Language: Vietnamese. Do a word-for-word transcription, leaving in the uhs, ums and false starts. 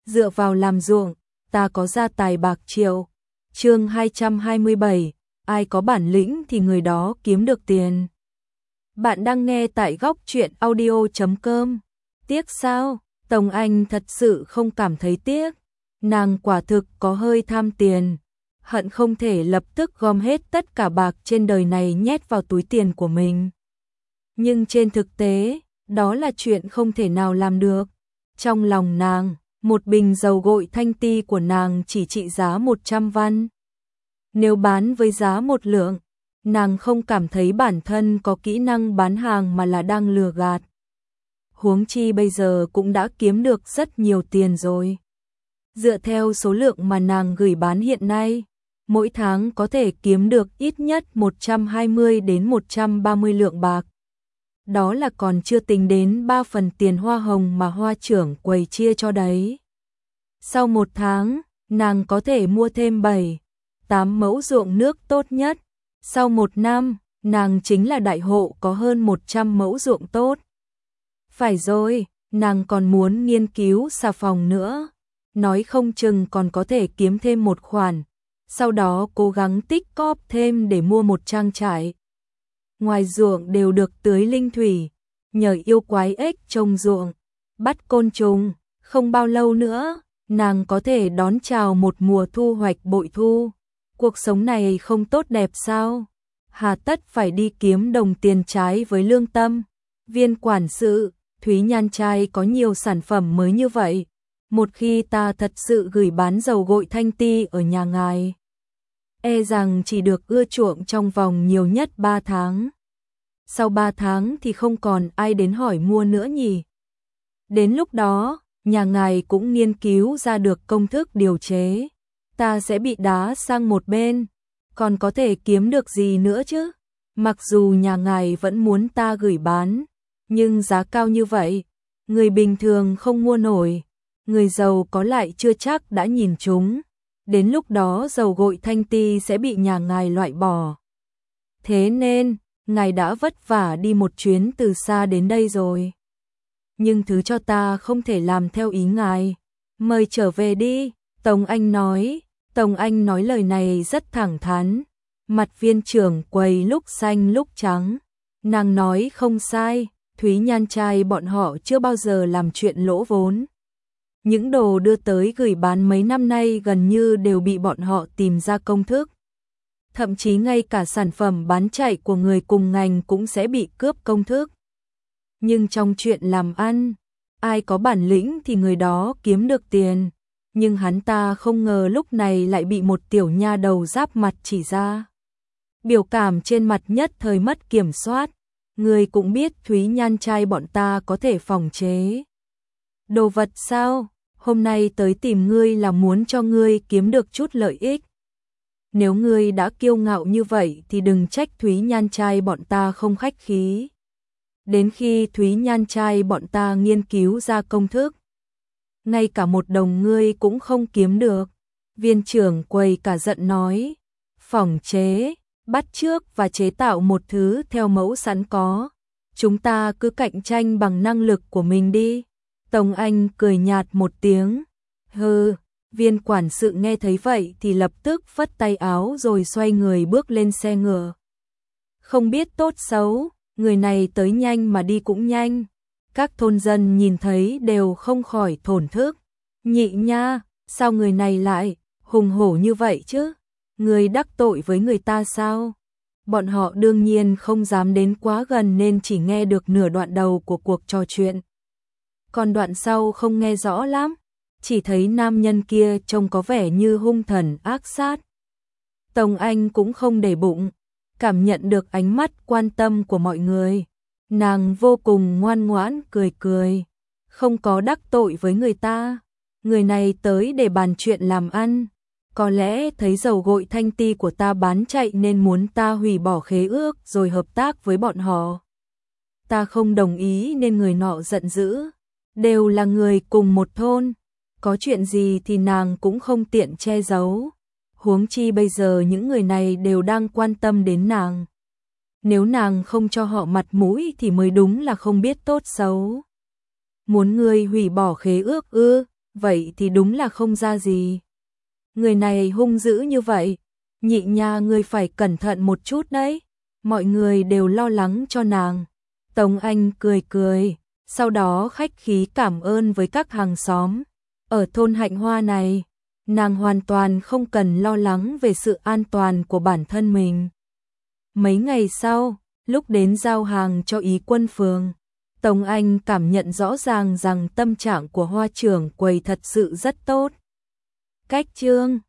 dựa vào làm ruộng, ta có gia tài bạc triệu. Chương hai trăm hai mươi bảy, ai có bản lĩnh thì người đó kiếm được tiền. Bạn đang nghe tại góc truyện audio chấm com. Tiếc sao? Tống Anh thật sự không cảm thấy tiếc. Nàng quả thực có hơi tham tiền, hận không thể lập tức gom hết tất cả bạc trên đời này nhét vào túi tiền của mình. Nhưng trên thực tế, đó là chuyện không thể nào làm được. Trong lòng nàng, một bình dầu gội thanh ti của nàng chỉ trị giá một trăm văn. Nếu bán với giá một lượng, nàng không cảm thấy bản thân có kỹ năng bán hàng mà là đang lừa gạt. Huống chi bây giờ cũng đã kiếm được rất nhiều tiền rồi. Dựa theo số lượng mà nàng gửi bán hiện nay, mỗi tháng có thể kiếm được ít nhất một trăm hai mươi đến một trăm ba mươi lượng bạc. Đó là còn chưa tính đến ba phần tiền hoa hồng mà hoa trưởng quầy chia cho đấy. Sau một tháng, nàng có thể mua thêm bảy, tám mẫu ruộng nước tốt nhất. Sau một năm, nàng chính là đại hộ có hơn một trăm mẫu ruộng tốt. Phải rồi, nàng còn muốn nghiên cứu xà phòng nữa. Nói không chừng còn có thể kiếm thêm một khoản. Sau đó cố gắng tích cóp thêm để mua một trang trại. Ngoài ruộng đều được tưới linh thủy, nhờ yêu quái ếch trồng ruộng, bắt côn trùng, không bao lâu nữa, nàng có thể đón chào một mùa thu hoạch bội thu. Cuộc sống này không tốt đẹp sao? Hà tất phải đi kiếm đồng tiền trái với lương tâm. Viên quản sự, Thúy Nhan trai có nhiều sản phẩm mới như vậy. Một khi ta thật sự gửi bán dầu gội thanh ti ở nhà ngài, e rằng chỉ được ưa chuộng trong vòng nhiều nhất ba tháng. Sau ba tháng thì không còn ai đến hỏi mua nữa nhỉ. Đến lúc đó, nhà ngài cũng nghiên cứu ra được công thức điều chế. Ta sẽ bị đá sang một bên, còn có thể kiếm được gì nữa chứ? Mặc dù nhà ngài vẫn muốn ta gửi bán, nhưng giá cao như vậy, người bình thường không mua nổi. Người giàu có lại chưa chắc đã nhìn chúng. Đến lúc đó dầu gội thanh ti sẽ bị nhà ngài loại bỏ. Thế nên, ngài đã vất vả đi một chuyến từ xa đến đây rồi. Nhưng thứ cho ta không thể làm theo ý ngài. Mời trở về đi, Tống Anh nói. Tống Anh nói lời này rất thẳng thắn. Mặt viên trưởng quầy lúc xanh lúc trắng. Nàng nói không sai, Thúy Nhan trai bọn họ chưa bao giờ làm chuyện lỗ vốn. Những đồ đưa tới gửi bán mấy năm nay gần như đều bị bọn họ tìm ra công thức. Thậm chí ngay cả sản phẩm bán chạy của người cùng ngành cũng sẽ bị cướp công thức. Nhưng trong chuyện làm ăn, ai có bản lĩnh thì người đó kiếm được tiền. Nhưng hắn ta không ngờ lúc này lại bị một tiểu nha đầu giáp mặt chỉ ra. Biểu cảm trên mặt nhất thời mất kiểm soát. Người cũng biết Thúy Nhan trai bọn ta có thể phòng chế đồ vật sao? Hôm nay tới tìm ngươi là muốn cho ngươi kiếm được chút lợi ích. Nếu ngươi đã kiêu ngạo như vậy thì đừng trách Thúy Nhan trai bọn ta không khách khí. Đến khi Thúy Nhan trai bọn ta nghiên cứu ra công thức, ngay cả một đồng ngươi cũng không kiếm được. Viên trưởng quầy cả giận nói, phỏng chế, bắt chước và chế tạo một thứ theo mẫu sẵn có. Chúng ta cứ cạnh tranh bằng năng lực của mình đi. Tống Anh cười nhạt một tiếng. Hừ, viên quản sự nghe thấy vậy thì lập tức phất tay áo rồi xoay người bước lên xe ngựa. Không biết tốt xấu, người này tới nhanh mà đi cũng nhanh. Các thôn dân nhìn thấy đều không khỏi thổn thức. Nhị nha, sao người này lại hùng hổ như vậy chứ? Người đắc tội với người ta sao? Bọn họ đương nhiên không dám đến quá gần nên chỉ nghe được nửa đoạn đầu của cuộc trò chuyện. Còn đoạn sau không nghe rõ lắm, chỉ thấy nam nhân kia trông có vẻ như hung thần ác sát. Tống Anh cũng không để bụng, cảm nhận được ánh mắt quan tâm của mọi người. Nàng vô cùng ngoan ngoãn cười cười, không có đắc tội với người ta. Người này tới để bàn chuyện làm ăn, có lẽ thấy dầu gội thanh ti của ta bán chạy nên muốn ta hủy bỏ khế ước rồi hợp tác với bọn họ. Ta không đồng ý nên người nọ giận dữ. Đều là người cùng một thôn, có chuyện gì thì nàng cũng không tiện che giấu. Huống chi bây giờ những người này đều đang quan tâm đến nàng. Nếu nàng không cho họ mặt mũi thì mới đúng là không biết tốt xấu. Muốn ngươi hủy bỏ khế ước ư? vậy thì đúng là không ra gì. Người này hung dữ như vậy, Nhị nha ngươi phải cẩn thận một chút đấy. Mọi người đều lo lắng cho nàng. Tống Anh cười cười, sau đó khách khí cảm ơn với các hàng xóm. Ở thôn Hạnh Hoa này, nàng hoàn toàn không cần lo lắng về sự an toàn của bản thân mình. Mấy ngày sau, lúc đến giao hàng cho Ý Quân Phường, Tống Anh cảm nhận rõ ràng rằng tâm trạng của Hoa trưởng quầy thật sự rất tốt. Cách chương